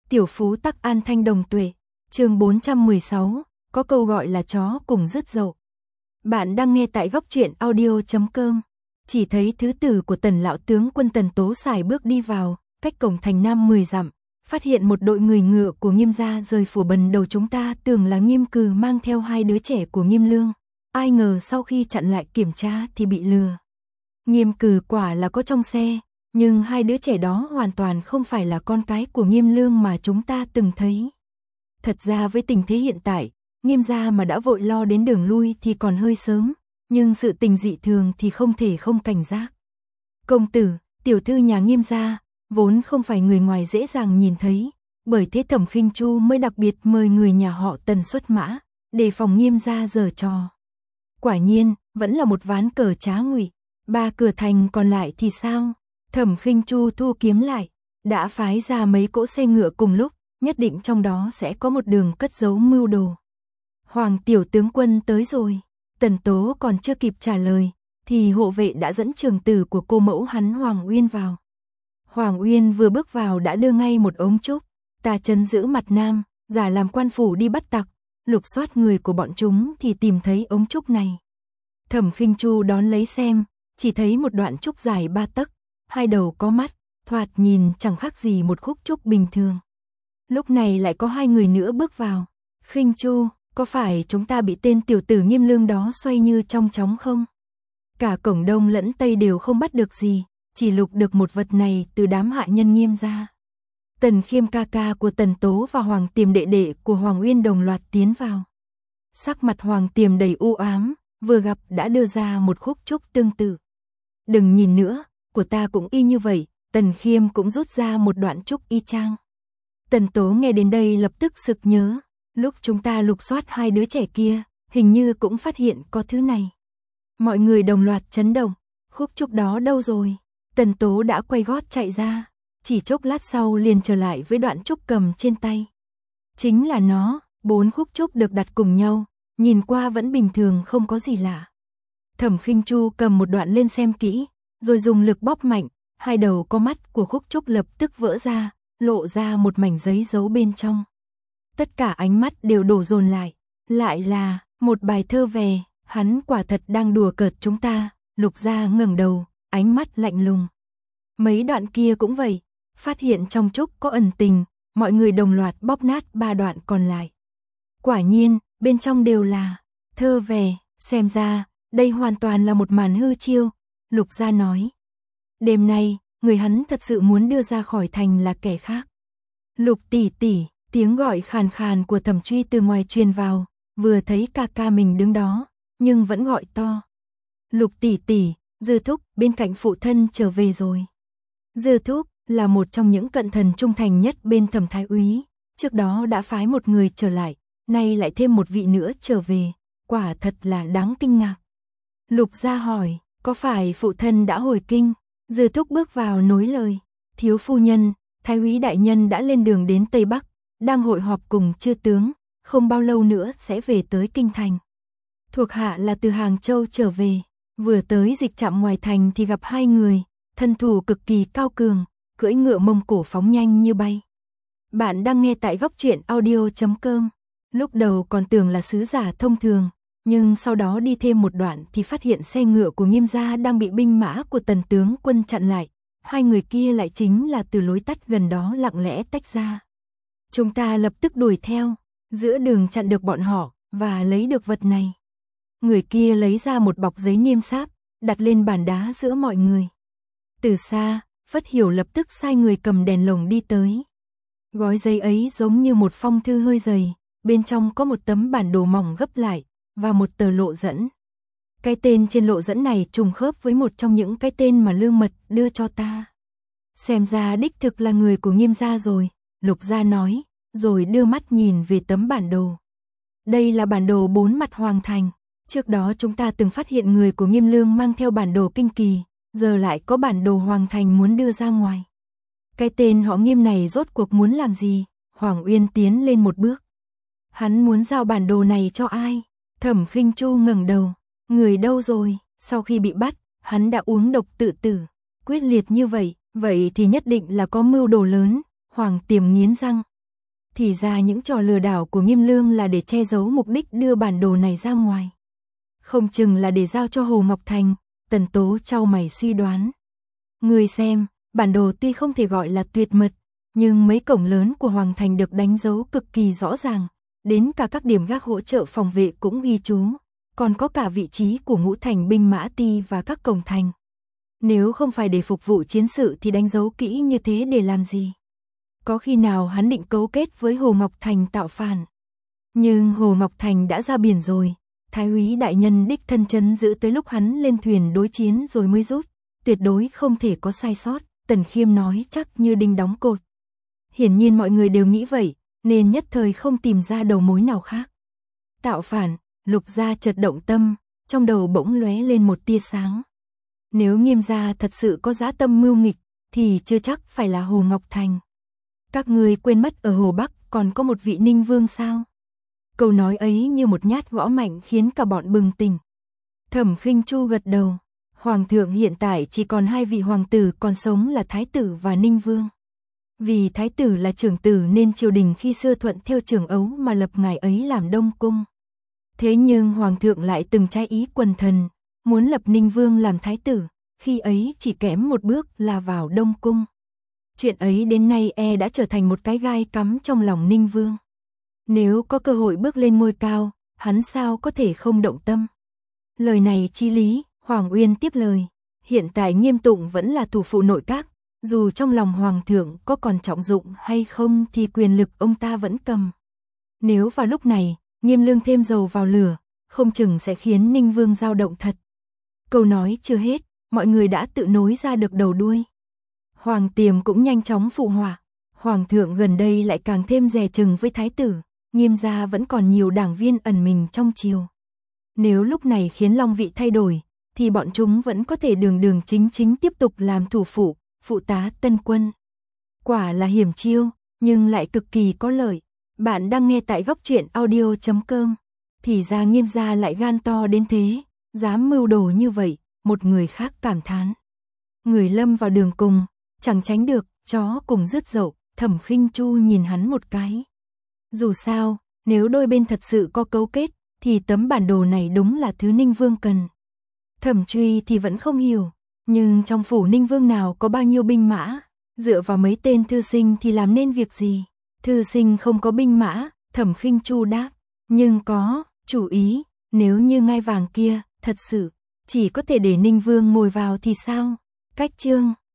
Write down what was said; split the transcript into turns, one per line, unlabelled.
Tiểu phú tắc an thanh đồng tuệ, chương 416, có câu gọi là chó cùng rứt dậu. Bạn đang nghe tại góc truyện audio.com. Chỉ thấy thứ tử của Tần lão tướng quân Tần Tố sải bước đi vào, cách cổng thành Nam 10 dặm, phát hiện một đội người ngựa của Nghiêm gia rời phủ bần đầu chúng ta, tưởng là Nghiêm Cừ mang theo hai đứa trẻ của Nghiêm Lương. Ai ngờ sau khi chặn lại kiểm tra thì bị lừa. Nghiêm Cừ quả là có trong xe, nhưng hai đứa trẻ đó hoàn toàn không phải là con cái của Nghiêm Lương mà chúng ta từng thấy. Thật ra với tình thế hiện tại, Nghiêm gia mà đã vội lo đến đường lui thì còn hơi sớm, nhưng sự tình dị thường thì không thể không cảnh giác. Công tử, tiểu thư nhà Nghiêm gia, vốn không phải người ngoài dễ dàng nhìn thấy, bởi thế Thẩm Khinh Chu mới đặc biệt mời người nhà họ Tần xuất mã, để phòng Nghiêm gia giở trò. Quả nhiên, vẫn là một ván cờ trá ngụy. Ba cửa thành còn lại thì sao? Thẩm Khinh Chu thu kiếm lại, đã phái ra mấy cỗ xe ngựa cùng lúc, nhất định trong đó sẽ có một đường cất giấu mưu đồ. Hoàng tiểu tướng quân tới rồi. Tần Tố còn chưa kịp trả lời, thì hộ vệ đã dẫn trường tử của cô mẫu hắn Hoàng Uyên vào. Hoàng Uyên vừa bước vào đã đưa ngay một ống trúc, ta trấn giữ mặt nam, giả làm quan phủ đi bắt tặc, lục soát người của bọn chúng thì tìm thấy ống trúc này. Thẩm Khinh Chu đón lấy xem, chỉ thấy một đoạn trúc dài 3 tấc, hai đầu có mắt, thoạt nhìn chẳng khác gì một khúc trúc bình thường. Lúc này lại có hai người nữa bước vào. Khinh Chu, có phải chúng ta bị tên tiểu tử Nghiêm Lương đó xoay như trong chóng không? Cả cổng đông lẫn tây đều không bắt được gì, chỉ lục được một vật này từ đám hạ nhân Nghiêm gia. Tần Khiêm ca ca của Tần Tố và Hoàng Tiềm đệ đệ của Hoàng Uyên đồng loạt tiến vào. Sắc mặt Hoàng Tiềm đầy u ám, vừa gặp đã đưa ra một khúc trúc tương tự. Đừng nhìn nữa, của ta cũng y như vậy. Tần Khiêm cũng rút ra một đoạn trúc y chang. Tần Tố nghe đến đây lập tức sực nhớ, lúc chúng ta lục soát hai đứa trẻ kia, hình như cũng phát hiện có thứ này. Mọi người đồng loạt chấn động, khúc trúc đó đâu rồi? Tần Tố đã quay gót chạy ra, chỉ chốc lát sau liền trở lại với đoạn trúc cầm trên tay. Chính là nó, 4 khúc trúc được đặt cùng nhau, nhìn qua vẫn bình thường không có gì lạ. Thẩm Khinh Chu cầm một đoạn lên xem kỹ, rồi dùng lực bóp mạnh, hai đầu có mắt của khúc trúc lập tức vỡ ra, lộ ra một mảnh giấy giấu bên trong. Tất cả ánh mắt đều đổ dồn lại là một bài thơ về, hắn quả thật đang đùa cợt chúng ta. Lục Gia ngẩng đầu, ánh mắt lạnh lùng. Mấy đoạn kia cũng vậy, phát hiện trong trúc có ẩn tình, mọi người đồng loạt bóp nát 3 đoạn còn lại. Quả nhiên, bên trong đều là thơ về, xem ra, đây hoàn toàn là một màn hư chiêu. Lục Gia nói, đêm nay, người hắn thật sự muốn đưa ra khỏi thành là kẻ khác. Lục tỷ tỷ, tiếng gọi khàn khàn của Thẩm Truy từ ngoài truyền vào, vừa thấy ca ca mình đứng đó, nhưng vẫn gọi to. Lục tỷ tỷ, Dư Thúc bên cạnh phụ thân trở về rồi. Dư Thúc là một trong những cận thần trung thành nhất bên Thẩm Thái úy, trước đó đã phái một người trở lại, nay lại thêm một vị nữa trở về, quả thật là đáng kinh ngạc. Lục Gia hỏi, có phải phụ thân đã hồi kinh? Dư Thúc bước vào nối lời, thiếu phu nhân, Thái úy đại nhân đã lên đường đến Tây Bắc, đang hội họp cùng chư tướng, không bao lâu nữa sẽ về tới kinh thành. Thuộc hạ là từ Hàng Châu trở về, vừa tới dịch trạm ngoài thành thì gặp hai người, thân thủ cực kỳ cao cường, cưỡi ngựa Mông Cổ phóng nhanh như bay. Bạn đang nghe tại góc truyện audio.com. Lúc đầu còn tưởng là sứ giả thông thường, nhưng sau đó đi thêm một đoạn thì phát hiện xe ngựa của Nghiêm gia đang bị binh mã của Tần tướng quân chặn lại. Hai người kia lại chính là từ lối tắt gần đó lặng lẽ tách ra. Chúng ta lập tức đuổi theo, giữa đường chặn được bọn họ và lấy được vật này. Người kia lấy ra một bọc giấy niêm sáp, đặt lên bàn đá giữa mọi người. Từ xa, Phất Hiểu lập tức sai người cầm đèn lồng đi tới. Gói giấy ấy giống như một phong thư hơi dày, bên trong có một tấm bản đồ mỏng gấp lại và một tờ lộ dẫn. Cái tên trên lộ dẫn này trùng khớp với một trong những cái tên mà Lương Mật đưa cho ta. Xem ra đích thực là người của Nghiêm gia rồi, Lục Gia nói, rồi đưa mắt nhìn về tấm bản đồ. Đây là bản đồ 4 mặt hoàng thành. Trước đó chúng ta từng phát hiện người của Nghiêm Lương mang theo bản đồ kinh kỳ, giờ lại có bản đồ hoàng thành muốn đưa ra ngoài. Cái tên họ Nghiêm này rốt cuộc muốn làm gì? Hoàng Uyên tiến lên một bước. Hắn muốn giao bản đồ này cho ai? Thẩm Khinh Chu ngẩng đầu. Người đâu rồi? Sau khi bị bắt, hắn đã uống độc tự tử. Quyết liệt như vậy, vậy thì nhất định là có mưu đồ lớn. Hoàng Tiềm nghiến răng, Thì ra những trò lừa đảo của Nghiêm Lương là để che giấu mục đích đưa bản đồ này ra ngoài. Không chừng là để giao cho Hồ Ngọc Thành, Tần Tố chau mày suy đoán. Người xem, bản đồ tuy không thể gọi là tuyệt mật, nhưng mấy cổng lớn của Hoàng Thành được đánh dấu cực kỳ rõ ràng, đến cả các điểm gác hỗ trợ phòng vệ cũng ghi chú, còn có cả vị trí của ngũ thành binh mã ti và các cổng thành. Nếu không phải để phục vụ chiến sự thì đánh dấu kỹ như thế để làm gì? Có khi nào hắn định cấu kết với Hồ Ngọc Thành tạo phản? Nhưng Hồ Ngọc Thành đã ra biển rồi, Thái úy đại nhân đích thân trấn giữ tới lúc hắn lên thuyền đối chiến rồi mới rút, tuyệt đối không thể có sai sót, Tần Khiêm nói chắc như đinh đóng cột. Hiển nhiên mọi người đều nghĩ vậy, nên nhất thời không tìm ra đầu mối nào khác. Tạo phản, Lục gia chợt động tâm, trong đầu bỗng lóe lên một tia sáng. Nếu Nghiêm gia thật sự có dã tâm mưu nghịch, thì chưa chắc phải là Hồ Ngọc Thành. Các ngươi quên mất ở Hồ Bắc còn có một vị Ninh Vương sao? Câu nói ấy như một nhát gõ mạnh khiến cả bọn bừng tỉnh. Thẩm Khinh Chu gật đầu. Hoàng thượng hiện tại chỉ còn 2 vị hoàng tử còn sống là Thái tử và Ninh Vương. Vì Thái tử là trưởng tử nên triều đình khi xưa thuận theo Trường Ấu mà lập ngài ấy làm Đông Cung. Thế nhưng Hoàng thượng lại từng trái ý quần thần, muốn lập Ninh Vương làm Thái tử, khi ấy chỉ kém một bước là vào Đông Cung. Chuyện ấy đến nay đã trở thành một cái gai cắm trong lòng Ninh Vương. Nếu có cơ hội bước lên ngôi cao, hắn sao có thể không động tâm. Lời này chi lý, Hoàng Uyên tiếp lời. Hiện tại Nghiêm Tụng vẫn là thủ phụ nội các, dù trong lòng Hoàng thượng có còn trọng dụng hay không thì quyền lực ông ta vẫn cầm. Nếu vào lúc này, Nghiêm Lương thêm dầu vào lửa, không chừng sẽ khiến Ninh Vương dao động thật. Câu nói chưa hết, mọi người đã tự nối ra được đầu đuôi. Hoàng Tiềm cũng nhanh chóng phụ họa. Hoàng thượng gần đây lại càng thêm dè chừng với Thái tử, Nghiêm gia vẫn còn nhiều đảng viên ẩn mình trong triều. Nếu lúc này khiến Long vị thay đổi, thì bọn chúng vẫn có thể đường đường chính chính tiếp tục làm thủ phụ, phụ tá tân quân. Quả là hiểm chiêu, nhưng lại cực kỳ có lợi. Bạn đang nghe tại góc truyện audio.com. Thì ra Nghiêm gia lại gan to đến thế, dám mưu đồ như vậy, một người khác cảm thán. Người lâm vào đường cùng, chẳng tránh được, chó cùng rứt dậu, Thẩm Khinh Chu nhìn hắn một cái. Dù sao, nếu đôi bên thật sự có cấu kết, thì tấm bản đồ này đúng là thứ Ninh Vương cần. Thẩm Truy thì vẫn không hiểu, nhưng trong phủ Ninh Vương nào có bao nhiêu binh mã, dựa vào mấy tên thư sinh thì làm nên việc gì? Thư sinh không có binh mã, Thẩm Khinh Chu đáp, nhưng có, chủ ý, nếu như ngai vàng kia, thật sự, chỉ có thể để Ninh Vương ngồi vào thì sao? Cách chương